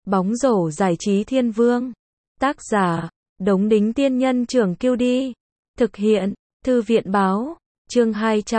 Bóng rổ giải trí thiên vương. Tác giả, Đống Đính Tiên Nhân Trưởng Kiêu Đi. Thực hiện, Thư viện Báo. Chương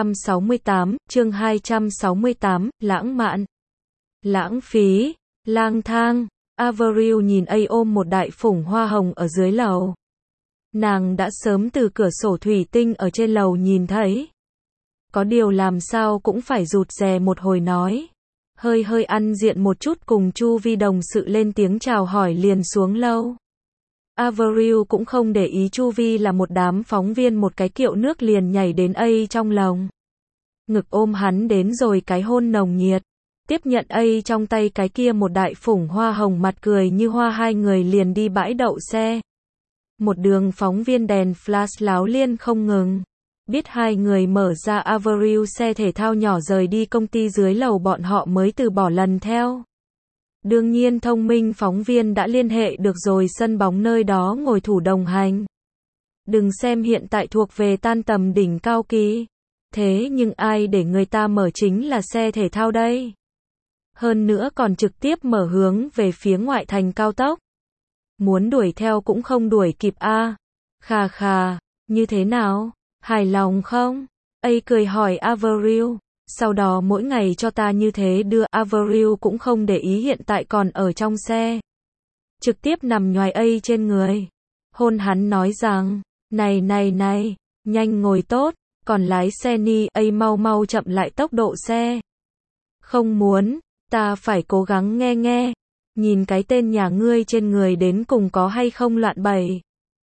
268, lãng mạn. Lãng phí, lang thang. Avril nhìn A ôm một đại phủng hoa hồng ở dưới lầu. Nàng đã sớm từ cửa sổ thủy tinh ở trên lầu nhìn thấy. Có điều làm sao cũng phải rụt rè một hồi nói. Hơi ăn diện một chút cùng Chu Vi đồng sự lên tiếng chào hỏi liền xuống lâu. Avril cũng không để ý Chu Vi là một đám phóng viên một cái kiệu nước liền nhảy đến A trong lòng. Ngực ôm hắn đến rồi cái hôn nồng nhiệt. Tiếp nhận A trong tay cái kia một đại phủng hoa hồng mặt cười như hoa hai người liền đi bãi đậu xe. Một đường phóng viên đèn flash láo liên không ngừng. Biết hai người mở ra Avril xe thể thao nhỏ rời đi công ty dưới lầu bọn họ mới từ bỏ lần theo. Đương nhiên thông minh phóng viên đã liên hệ được rồi sân bóng nơi đó ngồi thủ đồng hành. Đừng xem hiện tại thuộc về tan tầm đỉnh cao kỳ. Thế nhưng ai để người ta mở chính là xe thể thao đây. Hơn nữa còn trực tiếp mở hướng về phía ngoại thành cao tốc. Muốn đuổi theo cũng không đuổi kịp a. Khà khà, như thế nào? Hài lòng không? A cười hỏi Avril. Sau đó mỗi ngày cho ta như thế đưa. Avril cũng không để ý hiện tại còn ở trong xe. Trực tiếp nằm nhoài A trên người. Hôn hắn nói rằng, này, nhanh ngồi tốt, còn lái xe ni. A mau chậm lại tốc độ xe. Không muốn, ta phải cố gắng nghe. Nhìn cái tên nhà ngươi trên người đến cùng có hay không loạn bày.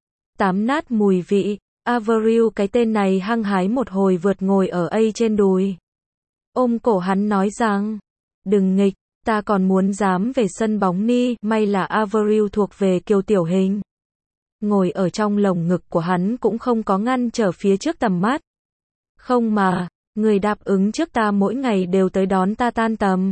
Tám nát mùi vị. Avril cái tên này hăng hái một hồi vượt ngồi ở A trên đùi. Ôm cổ hắn nói rằng, đừng nghịch, ta còn muốn dám về sân bóng ni. May là Avril thuộc về kiều tiểu hình. Ngồi ở trong lồng ngực của hắn cũng không có ngăn trở phía trước tầm mắt. Không mà, người đáp ứng trước ta mỗi ngày đều tới đón ta tan tầm.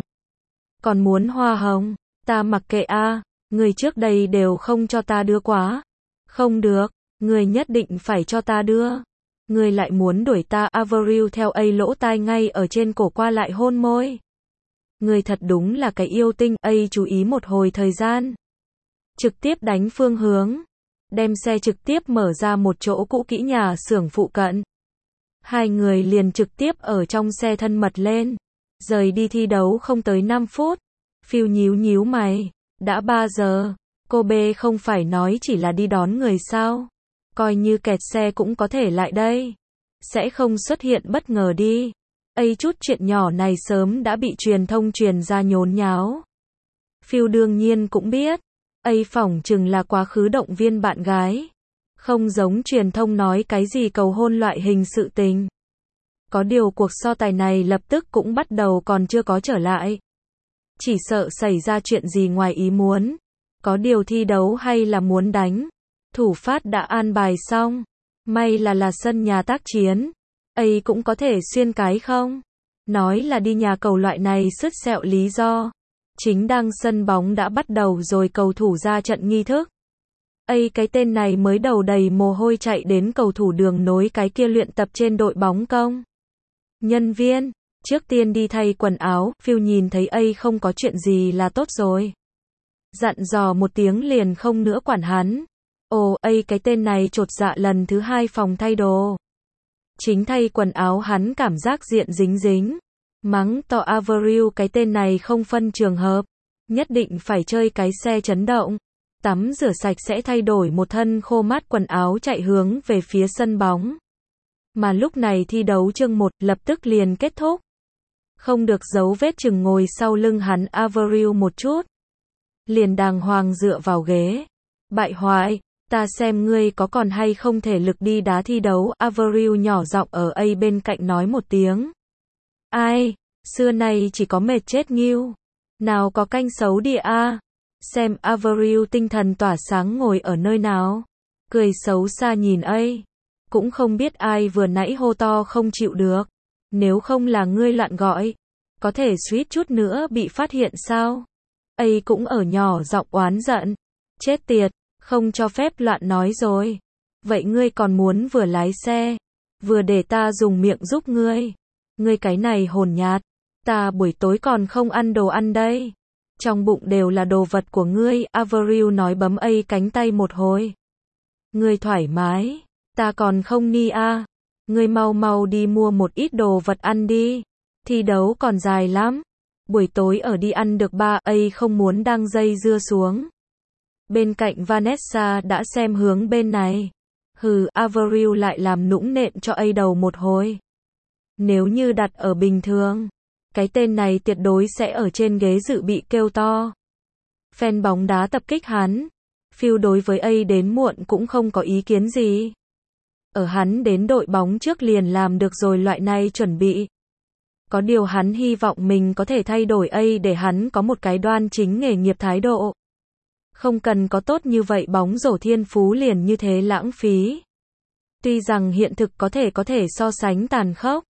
Còn muốn hoa hồng, ta mặc kệ a, người trước đây đều không cho ta đưa quá. Không được. Người nhất định phải cho ta đưa. Người lại muốn đuổi ta. Avril theo A lỗ tai ngay ở trên cổ qua lại hôn môi. Người thật đúng là cái yêu tinh. A chú ý một hồi thời gian. Trực tiếp đánh phương hướng. Đem xe trực tiếp mở ra một chỗ cũ kỹ nhà xưởng phụ cận. Hai người liền trực tiếp ở trong xe thân mật lên. Rời đi thi đấu không tới 5 phút. Phil nhíu mày. Đã 3 giờ. Cô B không phải nói chỉ là đi đón người sao? Coi như kẹt xe cũng có thể lại đây. Sẽ không xuất hiện bất ngờ đi. A chút chuyện nhỏ này sớm đã bị truyền thông truyền ra nhốn nháo. Phil đương nhiên cũng biết. A phỏng chừng là quá khứ động viên bạn gái. Không giống truyền thông nói cái gì cầu hôn loại hình sự tình. Có điều cuộc so tài này lập tức cũng bắt đầu còn chưa có trở lại. Chỉ sợ xảy ra chuyện gì ngoài ý muốn. Có điều thi đấu hay là muốn đánh. Thủ phát đã an bài xong. May là sân nhà tác chiến. A cũng có thể xuyên cái không? Nói là đi nhà cầu loại này sứt sẹo lý do. Chính đang sân bóng đã bắt đầu rồi cầu thủ ra trận nghi thức. A cái tên này mới đầu đầy mồ hôi chạy đến cầu thủ đường nối cái kia luyện tập trên đội bóng công. Nhân viên, trước tiên đi thay quần áo. Phil nhìn thấy A không có chuyện gì là tốt rồi. Dặn dò một tiếng liền không nữa quản hắn. Ồ, A cái tên này chột dạ lần thứ 2 phòng thay đồ. Chính thay quần áo hắn cảm giác diện dính. Mắng to Avril cái tên này không phân trường hợp. Nhất định phải chơi cái xe chấn động. Tắm rửa sạch sẽ thay đổi một thân khô mát quần áo chạy hướng về phía sân bóng. Mà lúc này thi đấu chương 1 lập tức liền kết thúc. Không được dấu vết chừng ngồi sau lưng hắn Avril một chút. Liền đàng hoàng dựa vào ghế. Bại hoại. Ta xem ngươi có còn hay không thể lực đi đá thi đấu. Avril nhỏ giọng ở A bên cạnh nói một tiếng. Ai, xưa nay chỉ có mệt chết nghiêu. Nào có canh xấu đi a. Xem Avril tinh thần tỏa sáng ngồi ở nơi nào. Cười xấu xa nhìn A. Cũng không biết ai vừa nãy hô to không chịu được. Nếu không là ngươi loạn gọi. Có thể suýt chút nữa bị phát hiện sao? A cũng ở nhỏ giọng oán giận. Chết tiệt. Không cho phép loạn nói rồi. Vậy ngươi còn muốn vừa lái xe, vừa để ta dùng miệng giúp ngươi. Ngươi cái này hồn nhát. Ta buổi tối còn không ăn đồ ăn đây. Trong bụng đều là đồ vật của ngươi, Avril nói bấm cánh tay một hồi. Ngươi thoải mái, ta còn không ni a. Ngươi mau mau đi mua một ít đồ vật ăn đi. Thi đấu còn dài lắm. Buổi tối ở đi ăn được ba, không muốn đang dây dưa xuống. Bên cạnh Vanessa đã xem hướng bên này. Avril lại làm nũng nện cho đầu một hồi. Nếu như đặt ở bình thường, cái tên này tuyệt đối sẽ ở trên ghế dự bị kêu to. Fan bóng đá tập kích hắn. Phil đối với đến muộn cũng không có ý kiến gì. Ở hắn đến đội bóng trước liền làm được rồi loại này chuẩn bị. Có điều hắn hy vọng mình có thể thay đổi để hắn có một cái đoan chính nghề nghiệp thái độ. Không cần có tốt như vậy bóng rổ thiên phú liền như thế lãng phí. Tuy rằng hiện thực có thể so sánh tàn khốc.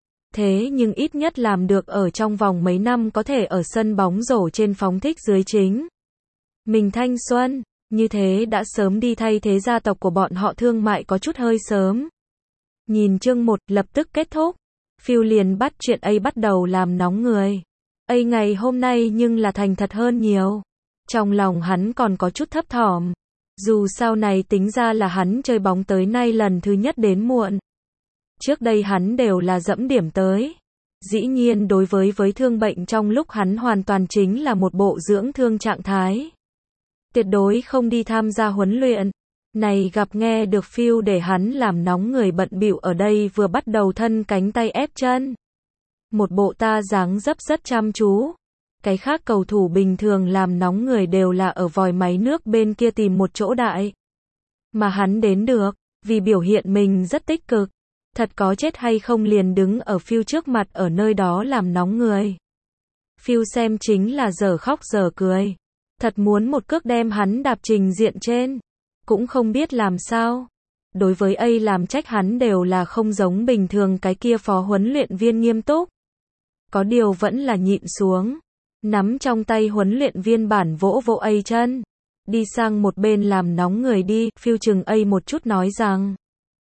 Thế nhưng ít nhất làm được ở trong vòng mấy năm có thể ở sân bóng rổ trên phóng thích dưới chính. Mình thanh xuân, như thế đã sớm đi thay thế gia tộc của bọn họ thương mại có chút hơi sớm. Nhìn chương 1 lập tức kết thúc. Phil liền bắt chuyện bắt đầu làm nóng người. Ngày hôm nay nhưng là thành thật hơn nhiều. Trong lòng hắn còn có chút thấp thỏm. Dù sau này tính ra là hắn chơi bóng tới nay lần thứ nhất đến muộn. Trước đây hắn đều là dẫm điểm tới. Dĩ nhiên đối với thương bệnh trong lúc hắn hoàn toàn chính là một bộ dưỡng thương trạng thái. Tuyệt đối không đi tham gia huấn luyện. Này gặp nghe được Phil để hắn làm nóng người bận bịu ở đây vừa bắt đầu thân cánh tay ép chân. Một bộ ta dáng dấp rất chăm chú. Cái khác cầu thủ bình thường làm nóng người đều là ở vòi máy nước bên kia tìm một chỗ đại. Mà hắn đến được, vì biểu hiện mình rất tích cực. Thật có chết hay không liền đứng ở Phil trước mặt ở nơi đó làm nóng người. Phil xem chính là giờ khóc giờ cười. Thật muốn một cước đem hắn đạp trình diện trên. Cũng không biết làm sao. Đối với làm trách hắn đều là không giống bình thường cái kia phó huấn luyện viên nghiêm túc. Có điều vẫn là nhịn xuống. Nắm trong tay huấn luyện viên bản vỗ chân. Đi sang một bên làm nóng người đi. Phil chừng một chút nói rằng.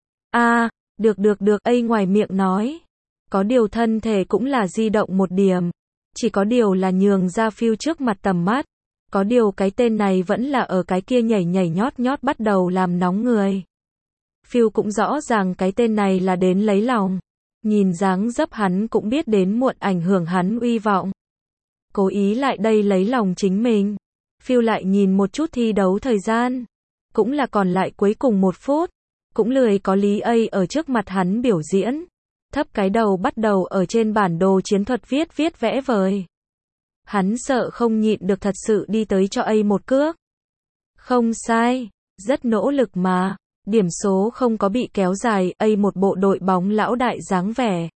Được ngoài miệng nói. Có điều thân thể cũng là di động một điểm. Chỉ có điều là nhường ra Phil trước mặt tầm mắt. Có điều cái tên này vẫn là ở cái kia nhảy nhót bắt đầu làm nóng người. Phil cũng rõ ràng cái tên này là đến lấy lòng. Nhìn dáng dấp hắn cũng biết đến muộn ảnh hưởng hắn uy vọng. Cố ý lại đây lấy lòng chính mình. Phil lại nhìn một chút thi đấu thời gian. Cũng là còn lại cuối cùng 1 phút. Cũng lười có lý ở trước mặt hắn biểu diễn. Thấp cái đầu bắt đầu ở trên bản đồ chiến thuật viết vẽ vời. Hắn sợ không nhịn được thật sự đi tới cho một cước. Không sai, rất nỗ lực mà. Điểm số không có bị kéo dài, một bộ đội bóng lão đại dáng vẻ.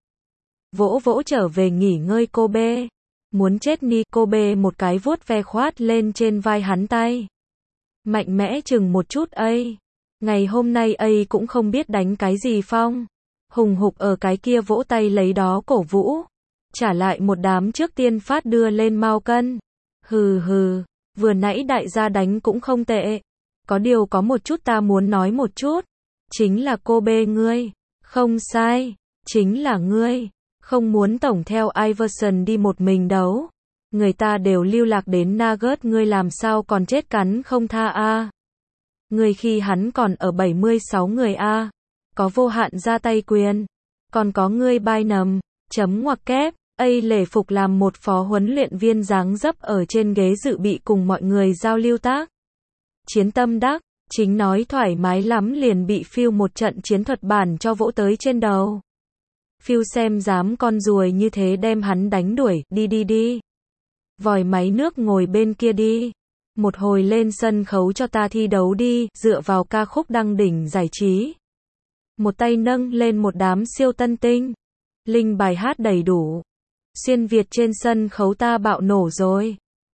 Vỗ trở về nghỉ ngơi Kobe. Muốn chết ni Kobe một cái vuốt ve khoát lên trên vai hắn tay. Mạnh mẽ chừng một chút Ngày hôm nay cũng không biết đánh cái gì phong. Hùng hục ở cái kia vỗ tay lấy đó cổ vũ. Trả lại một đám trước tiên phát đưa lên mao cân. Vừa nãy đại gia đánh cũng không tệ. Có điều có một chút ta muốn nói một chút. Chính là Kobe ngươi. Không sai. Chính là ngươi. Không muốn tổng theo Iverson đi một mình đấu. Người ta đều lưu lạc đến Nuggets ngươi làm sao còn chết cắn không tha Ngươi khi hắn còn ở 76 người Có vô hạn ra tay quyền. Còn có ngươi Bynum. Chấm ngoặc kép. Lễ phục làm một phó huấn luyện viên dáng dấp ở trên ghế dự bị cùng mọi người giao lưu tác. Chiến tâm đắc, chính nói thoải mái lắm liền bị Phil một trận chiến thuật bản cho vỗ tới trên đầu. Phil xem dám con ruồi như thế đem hắn đánh đuổi, đi. Vòi máy nước ngồi bên kia đi. Một hồi lên sân khấu cho ta thi đấu đi, dựa vào ca khúc đăng đỉnh giải trí. Một tay nâng lên một đám siêu tân tinh. Linh bài hát đầy đủ. Xuyên Việt trên sân khấu ta bạo nổ rồi.